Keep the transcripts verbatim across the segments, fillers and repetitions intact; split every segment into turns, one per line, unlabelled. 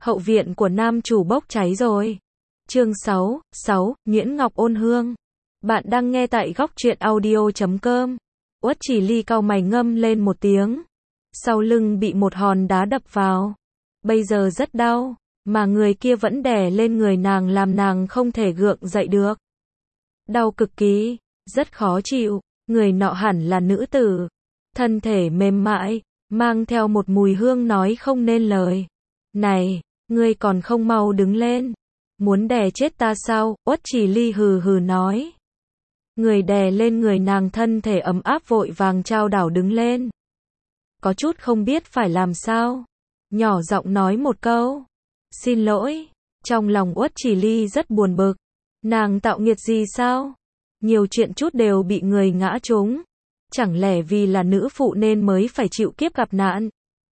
Hậu viện của nam chủ bốc cháy rồi. Chương sáu, sáu, Nguyễn Ngọc ôn hương. Bạn đang nghe tại góc truyện audio chấm com. Uất Chỉ Ly cau mày ngâm lên một tiếng. Sau lưng bị một hòn đá đập vào. Bây giờ rất đau, mà người kia vẫn đè lên người nàng làm nàng không thể gượng dậy được. Đau cực kỳ, rất khó chịu, người nọ hẳn là nữ tử. Thân thể mềm mại, mang theo một mùi hương nói không nên lời. Này, ngươi còn không mau đứng lên. Muốn đè chết ta sao? Uất Chỉ Ly hừ hừ nói. Người đè lên người nàng thân thể ấm áp vội vàng trao đảo đứng lên. Có chút không biết phải làm sao. Nhỏ giọng nói một câu. Xin lỗi. Trong lòng Uất Chỉ Ly rất buồn bực. Nàng tạo nghiệt gì sao? Nhiều chuyện chút đều bị người ngã trúng. Chẳng lẽ vì là nữ phụ nên mới phải chịu kiếp gặp nạn?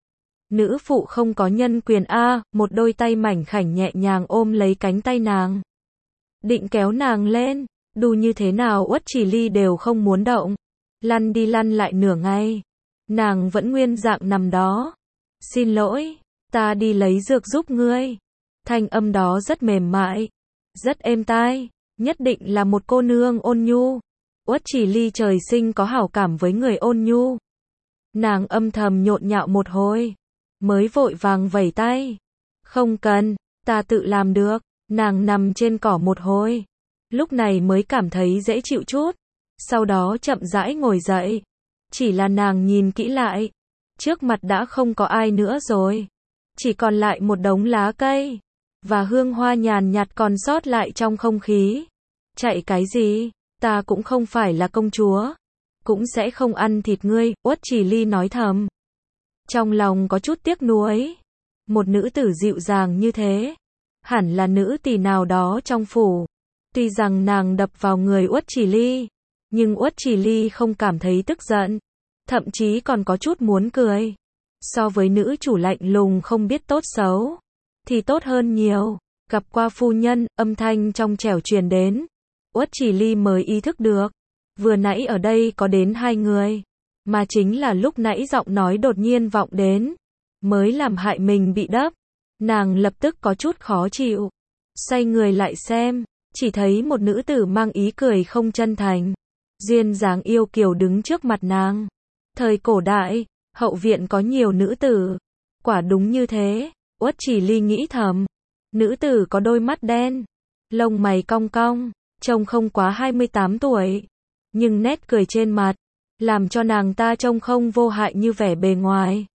Nữ phụ không có nhân quyền a, một đôi tay mảnh khảnh nhẹ nhàng ôm lấy cánh tay nàng. Định kéo nàng lên, đu như thế nào Uất Chỉ Ly đều không muốn động. Lăn đi lăn lại nửa ngày. Nàng vẫn nguyên dạng nằm đó. Xin lỗi, ta đi lấy dược giúp ngươi. Thanh âm đó rất mềm mại, rất êm tai, nhất định là một cô nương ôn nhu. Uất Chỉ Ly trời sinh có hảo cảm với người ôn nhu. Nàng âm thầm nhộn nhạo một hồi, mới vội vàng vẩy tay. Không cần, ta tự làm được. Nàng nằm trên cỏ một hồi, lúc này mới cảm thấy dễ chịu chút. Sau đó chậm rãi ngồi dậy. Chỉ là nàng nhìn kỹ lại, trước mặt đã không có ai nữa rồi. Chỉ còn lại một đống lá cây, và hương hoa nhàn nhạt còn sót lại trong không khí. Chạy cái gì? Ta cũng không phải là công chúa, cũng sẽ không ăn thịt ngươi, Uất Chỉ Ly nói thầm. Trong lòng có chút tiếc nuối. Một nữ tử dịu dàng như thế, hẳn là nữ tỳ nào đó trong phủ. Tuy rằng nàng đập vào người Uất Chỉ Ly, nhưng Uất Chỉ Ly không cảm thấy tức giận, thậm chí còn có chút muốn cười. So với nữ chủ lạnh lùng không biết tốt xấu, thì tốt hơn nhiều. Gặp qua phu nhân, âm thanh trong trẻo truyền đến. Uất Chỉ Ly mới ý thức được, vừa nãy ở đây có đến hai người, mà chính là lúc nãy giọng nói đột nhiên vọng đến, mới làm hại mình bị đắp. Nàng lập tức có chút khó chịu, xoay người lại xem, chỉ thấy một nữ tử mang ý cười không chân thành, duyên dáng yêu kiều đứng trước mặt nàng. Thời cổ đại, hậu viện có nhiều nữ tử, quả đúng như thế. Uất Chỉ Ly nghĩ thầm, nữ tử có đôi mắt đen, lông mày cong cong, trông không quá hai mươi tám tuổi, nhưng nét cười trên mặt, làm cho nàng ta trông không vô hại như vẻ bề ngoài.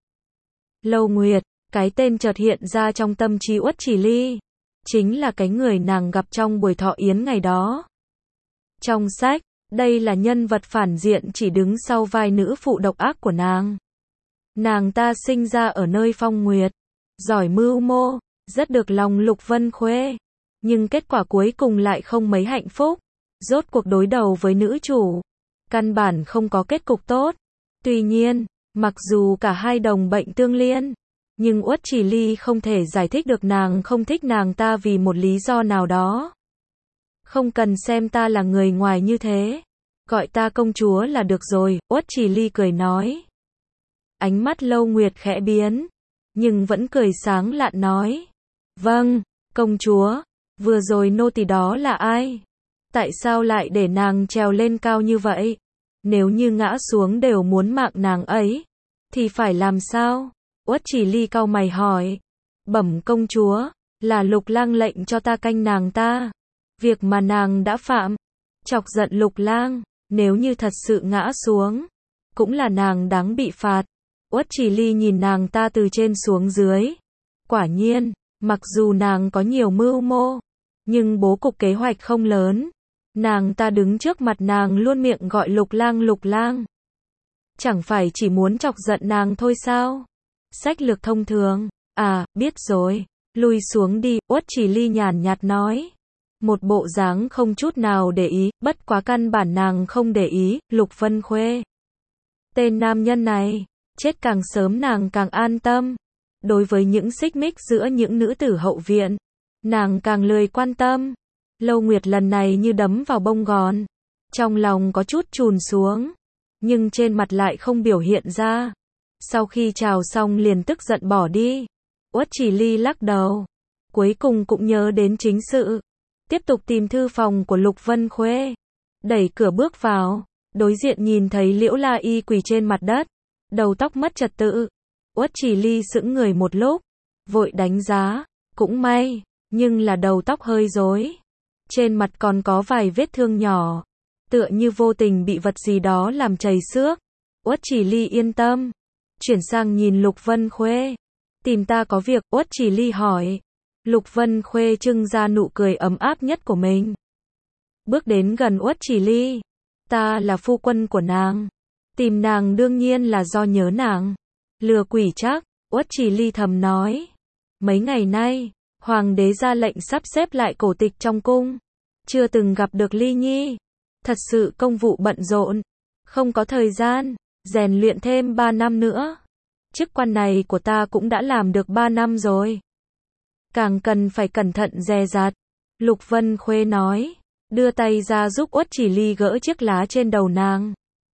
Lâu Nguyệt, cái tên chợt hiện ra trong tâm trí Uất Chỉ Ly, chính là cái người nàng gặp trong buổi thọ yến ngày đó. Trong sách, đây là nhân vật phản diện chỉ đứng sau vai nữ phụ độc ác của nàng. Nàng ta sinh ra ở nơi phong nguyệt, giỏi mưu mô, rất được lòng Lục Vân Khuê, nhưng kết quả cuối cùng lại không mấy hạnh phúc. Rốt cuộc đối đầu với nữ chủ, căn bản không có kết cục tốt. Tuy nhiên, mặc dù cả hai đồng bệnh tương liên, nhưng Uất Chỉ Ly không thể giải thích được nàng không thích nàng ta vì một lý do nào đó. Không cần xem ta là người ngoài như thế, gọi ta công chúa là được rồi, Uất Chỉ Ly cười nói. Ánh mắt Lâu Nguyệt khẽ biến, nhưng vẫn cười sáng lạn nói. Vâng, công chúa, vừa rồi nô tỳ đó là ai? Tại sao lại để nàng trèo lên cao như vậy? Nếu như ngã xuống đều muốn mạng nàng ấy, thì phải làm sao? Uất Chỉ Ly cau mày hỏi. Bẩm công chúa, là Lục Lang lệnh cho ta canh nàng ta. Việc mà nàng đã phạm, chọc giận Lục Lang, nếu như thật sự ngã xuống, cũng là nàng đáng bị phạt. Uất Chỉ Ly nhìn nàng ta từ trên xuống dưới. Quả nhiên, mặc dù nàng có nhiều mưu mô, nhưng bố cục kế hoạch không lớn. Nàng ta đứng trước mặt nàng luôn miệng gọi Lục Lang Lục Lang. Chẳng phải chỉ muốn chọc giận nàng thôi sao? Sách lược thông thường. À, biết rồi, lui xuống đi, Uất Chỉ Ly nhàn nhạt nói. Một bộ dáng không chút nào để ý, bất quá căn bản nàng không để ý. Lục Vân Khuê, tên nam nhân này, chết càng sớm nàng càng an tâm. Đối với những xích mích giữa những nữ tử hậu viện, nàng càng lười quan tâm. Lâu Nguyệt lần này như đấm vào bông gòn, trong lòng có chút chùn xuống, nhưng trên mặt lại không biểu hiện ra. Sau khi chào xong liền tức giận bỏ đi. Uất Chỉ Ly lắc đầu. Cuối cùng cũng nhớ đến chính sự. Tiếp tục tìm thư phòng của Lục Vân Khuê. Đẩy cửa bước vào. Đối diện nhìn thấy Liễu La Y quỳ trên mặt đất. Đầu tóc mất trật tự. Uất Chỉ Ly sững người một lúc. Vội đánh giá. Cũng may. Nhưng là đầu tóc hơi rối. Trên mặt còn có vài vết thương nhỏ. Tựa như vô tình bị vật gì đó làm chảy xước. Uất Chỉ Ly yên tâm. Chuyển sang nhìn Lục Vân Khuê. Tìm ta có việc, Uất Chỉ Ly hỏi. Lục Vân Khuê trưng ra nụ cười ấm áp nhất của mình. Bước đến gần Uất Chỉ Ly. Ta là phu quân của nàng. Tìm nàng đương nhiên là do nhớ nàng. Lừa quỷ chắc, Uất Chỉ Ly thầm nói. Mấy ngày nay, Hoàng đế ra lệnh sắp xếp lại cổ tịch trong cung. Chưa từng gặp được Ly Nhi. Thật sự công vụ bận rộn. Không có thời gian, rèn luyện thêm ba năm nữa. Chức quan này của ta cũng đã làm được ba năm rồi. Càng cần phải cẩn thận dè dặt. Lục Vân Khuê nói. Đưa tay ra giúp Uất Chỉ Ly gỡ chiếc lá trên đầu nàng.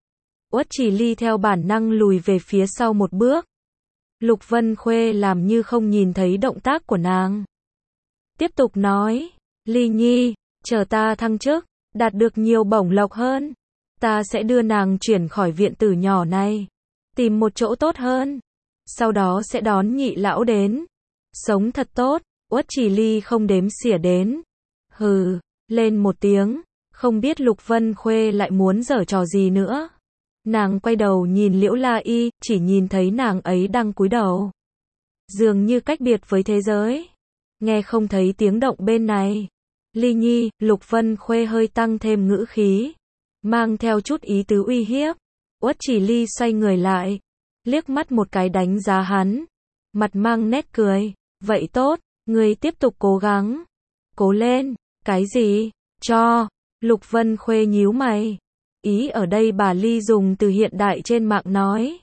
Uất Chỉ Ly theo bản năng lùi về phía sau một bước. Lục Vân Khuê làm như không nhìn thấy động tác của nàng. Tiếp tục nói. Ly Nhi, chờ ta thăng chức, đạt được nhiều bổng lộc hơn. Ta sẽ đưa nàng chuyển khỏi viện tử nhỏ này. Tìm một chỗ tốt hơn. Sau đó sẽ đón nhị lão đến. Sống thật tốt. Uất Chỉ Ly không đếm xỉa đến. Hừ, lên một tiếng. Không biết Lục Vân Khuê lại muốn giở trò gì nữa. Nàng quay đầu nhìn Liễu La Y, chỉ nhìn thấy nàng ấy đang cúi đầu. Dường như cách biệt với thế giới. Nghe không thấy tiếng động bên này. Ly Nhi, Lục Vân Khuê hơi tăng thêm ngữ khí. Mang theo chút ý tứ uy hiếp. Uất Chỉ Ly xoay người lại. Liếc mắt một cái đánh giá hắn. Mặt mang nét cười. Vậy tốt, ngươi tiếp tục cố gắng. Cố lên. Cái gì? Cho. Lục Vân Khuê nhíu mày. Ý ở đây bà Ly dùng từ hiện đại trên mạng nói.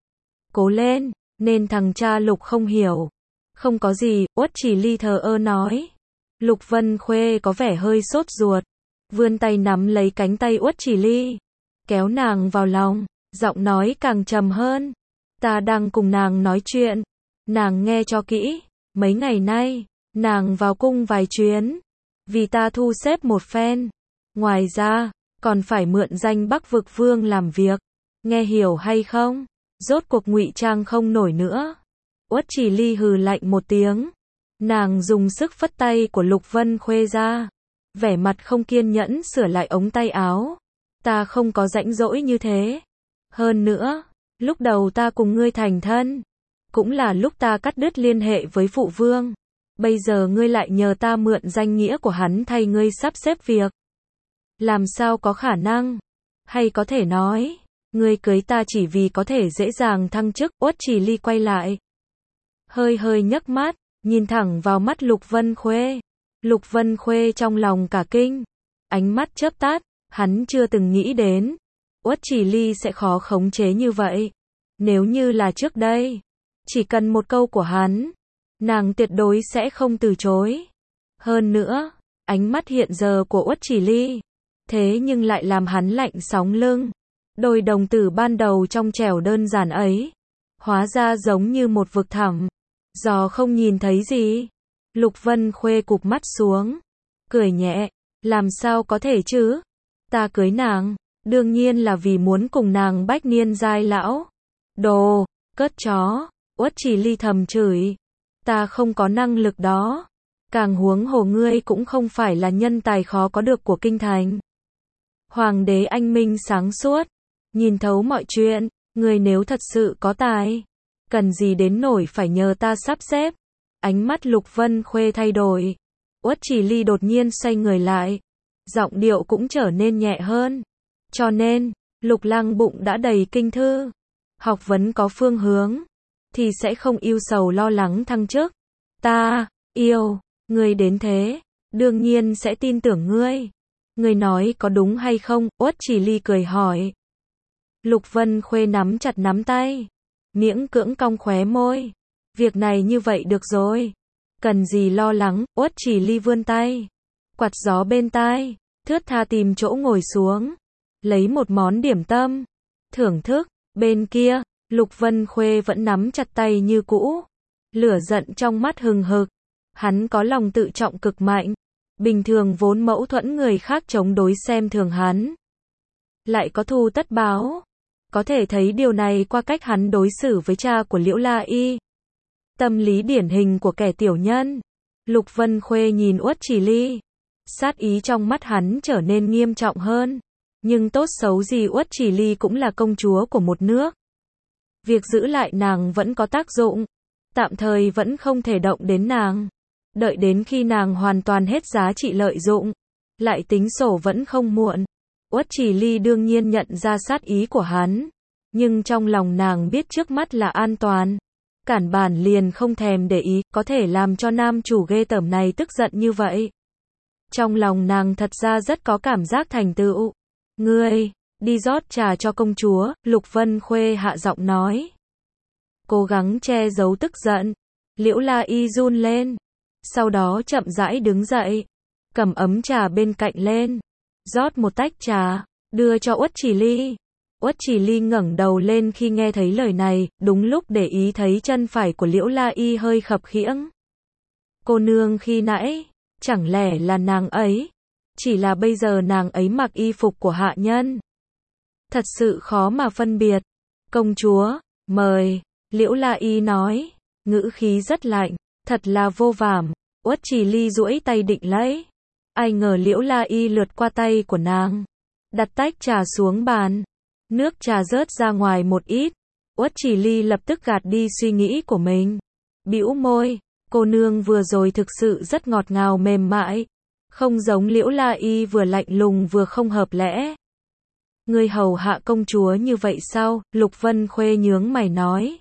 Cố lên, nên thằng cha Lục không hiểu. Không có gì, Uất Chỉ Ly thờ ơ nói. Lục Vân Khuê có vẻ hơi sốt ruột. Vươn tay nắm lấy cánh tay Uất Chỉ Ly. Kéo nàng vào lòng, giọng nói càng trầm hơn. Ta đang cùng nàng nói chuyện. Nàng nghe cho kỹ. Mấy ngày nay, nàng vào cung vài chuyến. Vì ta thu xếp một phen. Ngoài ra, còn phải mượn danh Bắc Vực Vương làm việc. Nghe hiểu hay không? Rốt cuộc ngụy trang không nổi nữa. Uất Chỉ Ly hừ lạnh một tiếng. Nàng dùng sức phất tay của Lục Vân Khuê ra. Vẻ mặt không kiên nhẫn sửa lại ống tay áo. Ta không có rãnh rỗi như thế. Hơn nữa, lúc đầu ta cùng ngươi thành thân. Cũng là lúc ta cắt đứt liên hệ với phụ vương. Bây giờ ngươi lại nhờ ta mượn danh nghĩa của hắn thay ngươi sắp xếp việc. Làm sao có khả năng? Hay có thể nói, ngươi cưới ta chỉ vì có thể dễ dàng thăng chức. Uất Chỉ Ly quay lại. Hơi hơi nhấc mắt, nhìn thẳng vào mắt Lục Vân Khuê. Lục Vân Khuê trong lòng cả kinh. Ánh mắt chớp tắt, hắn chưa từng nghĩ đến. Uất Chỉ Ly sẽ khó khống chế như vậy. Nếu như là trước đây, chỉ cần một câu của hắn, nàng tuyệt đối sẽ không từ chối. Hơn nữa, ánh mắt hiện giờ của Uất Chỉ Ly, thế nhưng lại làm hắn lạnh sóng lưng. Đôi đồng tử ban đầu trong trẻo đơn giản ấy, hóa ra giống như một vực thẳm. Giò không nhìn thấy gì. Lục Vân Khuê cụp mắt xuống, cười nhẹ. Làm sao có thể chứ? Ta cưới nàng, đương nhiên là vì muốn cùng nàng bách niên giai lão. Đồ, cất chó. Uất Chỉ Ly thầm chửi. Ta không có năng lực đó. Càng huống hồ ngươi cũng không phải là nhân tài khó có được của kinh thành. Hoàng đế anh minh sáng suốt, nhìn thấu mọi chuyện. Ngươi nếu thật sự có tài, cần gì đến nổi phải nhờ ta sắp xếp. Ánh mắt Lục Vân Khuê thay đổi. Uất Chỉ Ly đột nhiên xoay người lại. Giọng điệu cũng trở nên nhẹ hơn. Cho nên, Lục Lang bụng đã đầy kinh thư. Học vấn có phương hướng, thì sẽ không yêu sầu lo lắng thăng chức. Ta, yêu, ngươi đến thế, đương nhiên sẽ tin tưởng ngươi. Ngươi nói có đúng hay không? Uất Chỉ Ly cười hỏi. Lục Vân Khuê nắm chặt nắm tay. Miễn cưỡng cong khóe môi. Việc này như vậy được rồi. Cần gì lo lắng? Uất Chỉ Ly vươn tay. Quạt gió bên tai. Thướt tha tìm chỗ ngồi xuống. Lấy một món điểm tâm. Thưởng thức. Bên kia, Lục Vân Khuê vẫn nắm chặt tay như cũ. Lửa giận trong mắt hừng hực. Hắn có lòng tự trọng cực mạnh. Bình thường vốn mâu thuẫn người khác chống đối xem thường hắn. Lại có thù tất báo. Có thể thấy điều này qua cách hắn đối xử với cha của Liễu La Y. Tâm lý điển hình của kẻ tiểu nhân. Lục Vân Khuê nhìn Uất Chỉ Ly. Sát ý trong mắt hắn trở nên nghiêm trọng hơn. Nhưng tốt xấu gì Uất Chỉ Ly cũng là công chúa của một nước. Việc giữ lại nàng vẫn có tác dụng. Tạm thời vẫn không thể động đến nàng. Đợi đến khi nàng hoàn toàn hết giá trị lợi dụng. Lại tính sổ vẫn không muộn. Uất Chỉ Ly đương nhiên nhận ra sát ý của hắn. Nhưng trong lòng nàng biết trước mắt là an toàn. Cản bản liền không thèm để ý, có thể làm cho nam chủ ghê tởm này tức giận như vậy. Trong lòng nàng thật ra rất có cảm giác thành tựu. Ngươi, đi rót trà cho công chúa, Lục Vân Khuê hạ giọng nói. Cố gắng che giấu tức giận. Liễu La Y run lên. Sau đó chậm rãi đứng dậy. Cầm ấm trà bên cạnh lên. Rót một tách trà, đưa cho Uất Chỉ Ly. Uất Chỉ Ly ngẩng đầu lên khi nghe thấy lời này, đúng lúc để ý thấy chân phải của Liễu La Y hơi khập khiễng. Cô nương khi nãy, chẳng lẽ là nàng ấy? Chỉ là bây giờ nàng ấy mặc y phục của hạ nhân. Thật sự khó mà phân biệt. Công chúa, mời, Liễu La Y nói, ngữ khí rất lạnh, thật là vô vảm. Uất Chỉ Ly duỗi tay định lấy. Ai ngờ Liễu La Y lướt qua tay của nàng, đặt tách trà xuống bàn. Nước trà rớt ra ngoài một ít. Uất Chỉ Ly lập tức gạt đi suy nghĩ của mình. Bĩu môi, cô nương vừa rồi thực sự rất ngọt ngào mềm mại. Không giống Liễu La Y vừa lạnh lùng vừa không hợp lẽ. Ngươi hầu hạ công chúa như vậy sao? Lục Vân Khuê nhướng mày nói.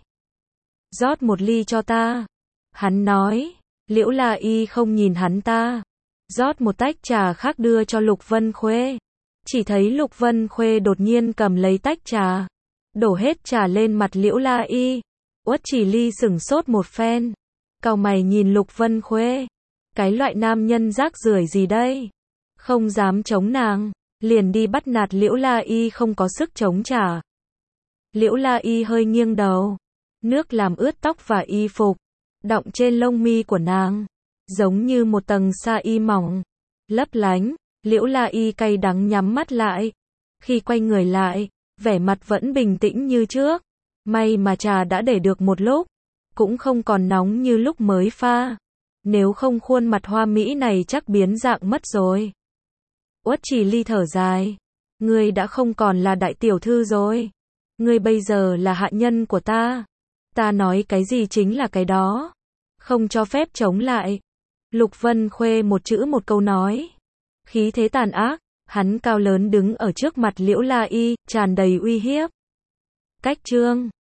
Rót một ly cho ta. Hắn nói. Liễu La Y không nhìn hắn ta. Rót một tách trà khác đưa cho Lục Vân Khuê. Chỉ thấy Lục Vân Khuê đột nhiên cầm lấy tách trà. Đổ hết trà lên mặt Liễu La Y. Uất Chỉ Ly sửng sốt một phen. Cau mày nhìn Lục Vân Khuê. Cái loại nam nhân rác rưởi gì đây? Không dám chống nàng. Liền đi bắt nạt Liễu La Y không có sức chống trả. Liễu La Y hơi nghiêng đầu. Nước làm ướt tóc và y phục. Đọng trên lông mi của nàng. Giống như một tầng sa y mỏng. Lấp lánh. Liễu La Y cay đắng nhắm mắt lại. Khi quay người lại, vẻ mặt vẫn bình tĩnh như trước. May mà trà đã để được một lúc. Cũng không còn nóng như lúc mới pha. Nếu không khuôn mặt hoa mỹ này chắc biến dạng mất rồi. Uất Chỉ Ly thở dài. Ngươi đã không còn là đại tiểu thư rồi. Ngươi bây giờ là hạ nhân của ta. Ta nói cái gì chính là cái đó. Không cho phép chống lại. Lục Vân Khuê một chữ một câu nói. Khí thế tàn ác, hắn cao lớn đứng ở trước mặt Liễu La Y, tràn đầy uy hiếp. Cách chương